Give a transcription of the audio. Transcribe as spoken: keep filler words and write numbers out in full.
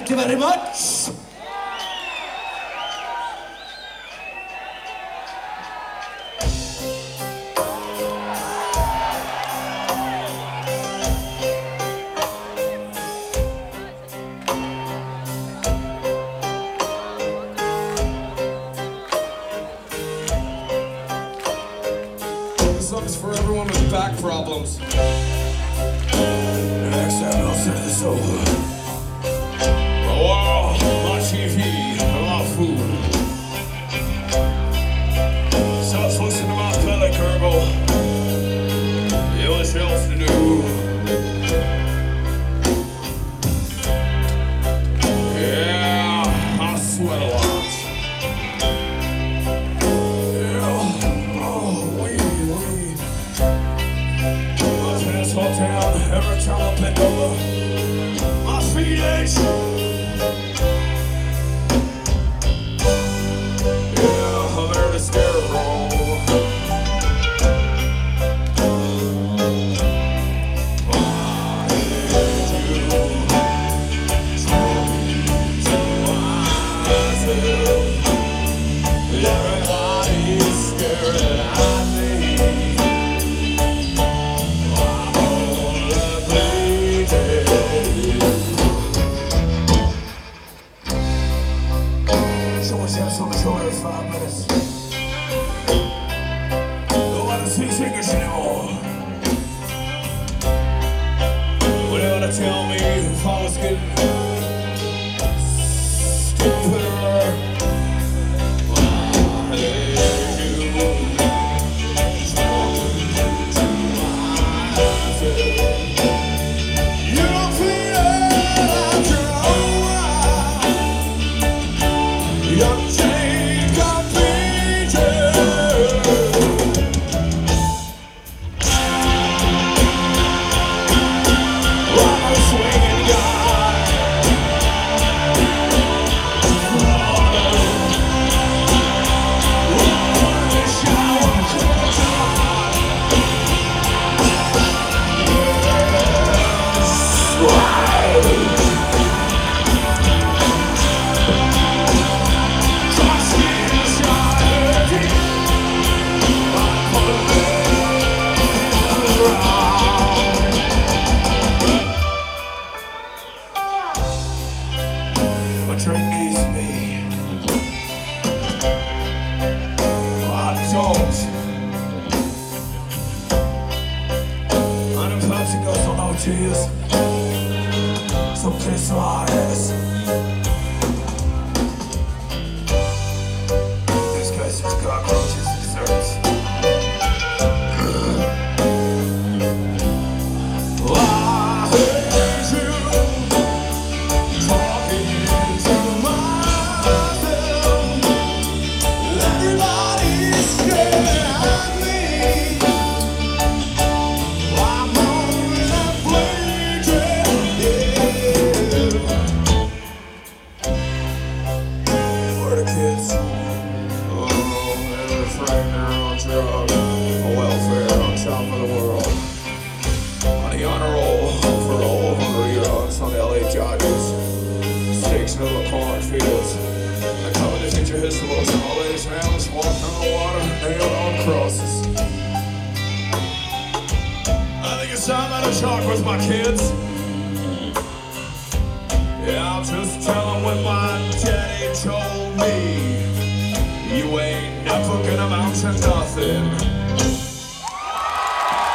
Thank you very much. This song's for everyone with back problems. Next time I'll send this over. Oh, my T V, a lot of food. So let's listen to my belly gurgle. Yeah, what else to do? Yeah, I sweat a lot. Down every time I bend over, my feet ache. Yeah, I'm there to stare wrong. I hate you. Everybody's staring at me. Five minutes. Don't want to see singers anymore. What do you want to tell me if I was getting stupider? I hate you. You don't feel it after a while. You're drink needs me. I don't. I know Pepsi goes on O Gs. So kiss my ass. This guy's just cockroaches and desserts. Little cornfields. I come to teach you history. All these animals walking on the water, nailed on crosses. I think it's time I talk with my kids. Yeah, I'll just tell them what my daddy told me. You ain't never gonna amount to nothing.